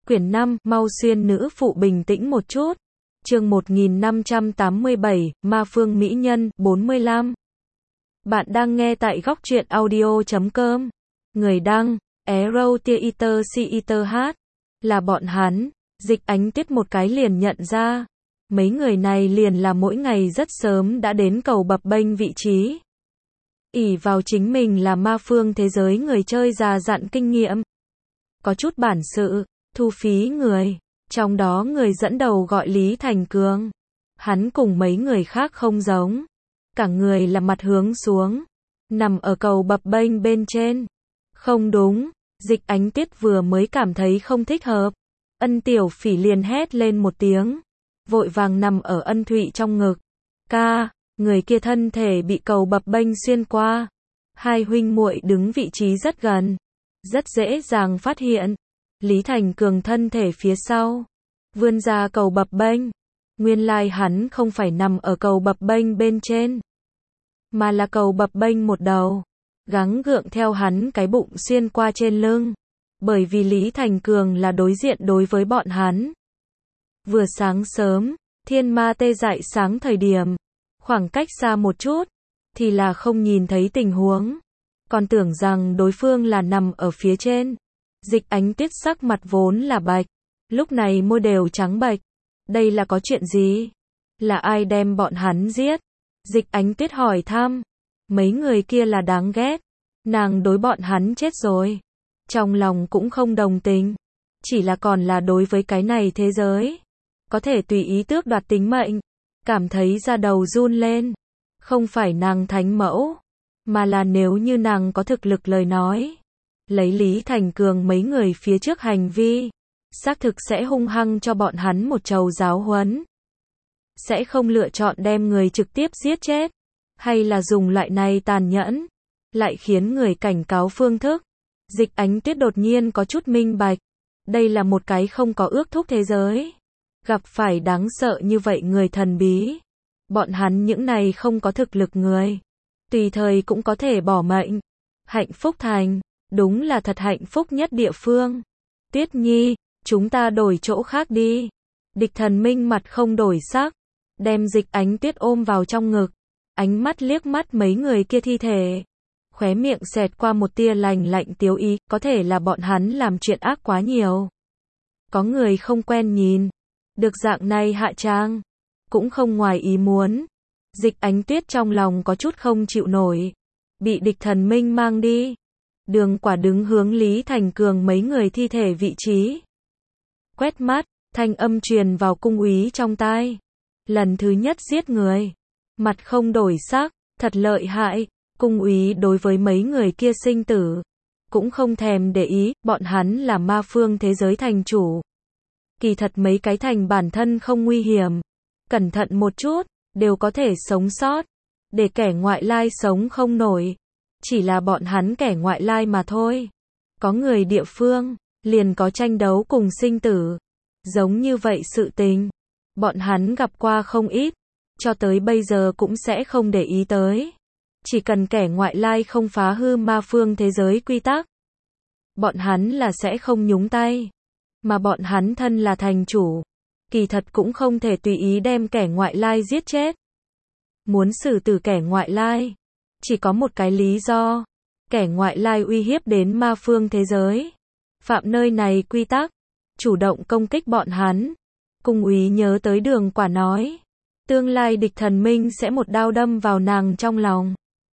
Quyển 5, mau xuyên nữ phụ bình tĩnh một chút. Chương 1587, Ma Phương Mỹ Nhân, 45. Bạn đang nghe tại góc truyện audio.com. Người đăng, Arrow Theater CETH. Là bọn hắn. Dịch Ánh Tuyết một cái liền nhận ra. Mấy người này liền là mỗi ngày rất sớm đã đến cầu bập bênh vị trí. Ỷ vào chính mình là ma phương thế giới người chơi già dặn kinh nghiệm. Có chút bản sự, thu phí người. Trong đó người dẫn đầu gọi Lý Thành Cường. Hắn cùng mấy người khác không giống. Cả người là mặt hướng xuống. Nằm ở cầu bập bênh bên trên. Không đúng, Dịch Ánh Tuyết vừa mới cảm thấy không thích hợp. Ân Tiểu Phỉ liền hét lên một tiếng. Vội vàng nằm ở Ân Thụy trong ngực. Ca, người kia thân thể bị cầu bập bênh xuyên qua. Hai huynh muội đứng vị trí rất gần. Rất dễ dàng phát hiện. Lý Thành Cường thân thể phía sau. Vươn ra cầu bập bênh. Nguyên lai hắn không phải nằm ở cầu bập bênh bên trên. Mà là cầu bập bênh một đầu. Gắng gượng theo hắn cái bụng xuyên qua trên lưng. Bởi vì Lý Thành Cường là đối diện đối với bọn hắn. Vừa sáng sớm, thiên ma tê dại sáng thời điểm. Khoảng cách xa một chút. Thì là không nhìn thấy tình huống. Còn tưởng rằng đối phương là nằm ở phía trên. Dịch Ánh Tuyết sắc mặt vốn là bạch. Lúc này môi đều trắng bệch. Đây là có chuyện gì? Là ai đem bọn hắn giết? Dịch Ánh Tuyết hỏi thăm. Mấy người kia là đáng ghét. Nàng đối bọn hắn chết rồi. Trong lòng cũng không đồng tình. Chỉ là còn là đối với cái này thế giới. Có thể tùy ý tước đoạt tính mệnh. Cảm thấy da đầu run lên. Không phải nàng thánh mẫu. Mà là nếu như nàng có thực lực lời nói. Lấy Lý Thành Cường mấy người phía trước hành vi. Xác thực sẽ hung hăng cho bọn hắn một trầu giáo huấn. Sẽ không lựa chọn đem người trực tiếp giết chết. Hay là dùng loại này tàn nhẫn. Lại khiến người cảnh cáo phương thức. Dịch Ánh Tuyết đột nhiên có chút minh bạch. Đây là một cái không có ước thúc thế giới. Gặp phải đáng sợ như vậy người thần bí. Bọn hắn những này không có thực lực người. Tùy thời cũng có thể bỏ mệnh. Hạnh phúc thành. Đúng là thật hạnh phúc nhất địa phương. Tuyết Nhi, chúng ta đổi chỗ khác đi. Địch Thần Minh mặt không đổi sắc. Đem Dịch Ánh Tuyết ôm vào trong ngực. Ánh mắt liếc mắt mấy người kia thi thể. Khóe miệng xẹt qua một tia lạnh lạnh tiếu ý. Có thể là bọn hắn làm chuyện ác quá nhiều. Có người không quen nhìn. Được dạng này hạ trang. Cũng không ngoài ý muốn. Dịch Ánh Tuyết trong lòng có chút không chịu nổi. Bị Địch Thần Minh mang đi. Đường Quả đứng hướng Lý Thành Cường mấy người thi thể vị trí. Quét mắt, thanh âm truyền vào cung úy trong tai. Lần thứ nhất giết người. Mặt không đổi sắc, thật lợi hại. Cung úy đối với mấy người kia sinh tử. Cũng không thèm để ý, bọn hắn là ma phương thế giới thành chủ. Kỳ thật mấy cái thành bản thân không nguy hiểm. Cẩn thận một chút, đều có thể sống sót. Để kẻ ngoại lai sống không nổi. Chỉ là bọn hắn kẻ ngoại lai mà thôi. Có người địa phương, liền có tranh đấu cùng sinh tử. Giống như vậy sự tình. Bọn hắn gặp qua không ít. Cho tới bây giờ cũng sẽ không để ý tới. Chỉ cần kẻ ngoại lai không phá hư ma phương thế giới quy tắc. Bọn hắn là sẽ không nhúng tay. Mà bọn hắn thân là thành chủ. Kỳ thật cũng không thể tùy ý đem kẻ ngoại lai giết chết. Muốn xử tử kẻ ngoại lai. Chỉ có một cái lý do. Kẻ ngoại lai uy hiếp đến ma phương thế giới. Phạm nơi này quy tắc. Chủ động công kích bọn hắn. Cung úy nhớ tới Đường Quả nói. Tương lai Địch Thần Minh sẽ một đao đâm vào nàng trong lòng.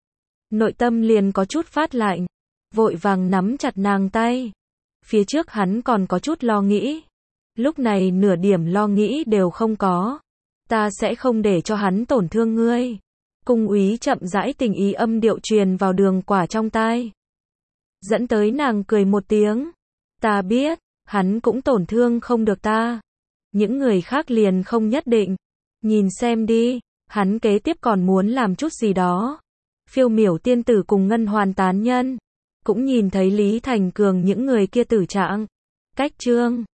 Nội tâm liền có chút phát lạnh. Vội vàng nắm chặt nàng tay. Phía trước hắn còn có chút lo nghĩ. Lúc này nửa điểm lo nghĩ đều không có. Ta sẽ không để cho hắn tổn thương ngươi. Cung úy chậm rãi tình ý âm điệu truyền vào Đường Quả trong tai. Dẫn tới nàng cười một tiếng. Ta biết, hắn cũng tổn thương không được ta. Những người khác liền không nhất định. Nhìn xem đi, hắn kế tiếp còn muốn làm chút gì đó. Phiêu Miểu tiên tử cùng Ngân Hoàn tán nhân. Cũng nhìn thấy Lý Thành Cường những người kia tử trạng. Cách chương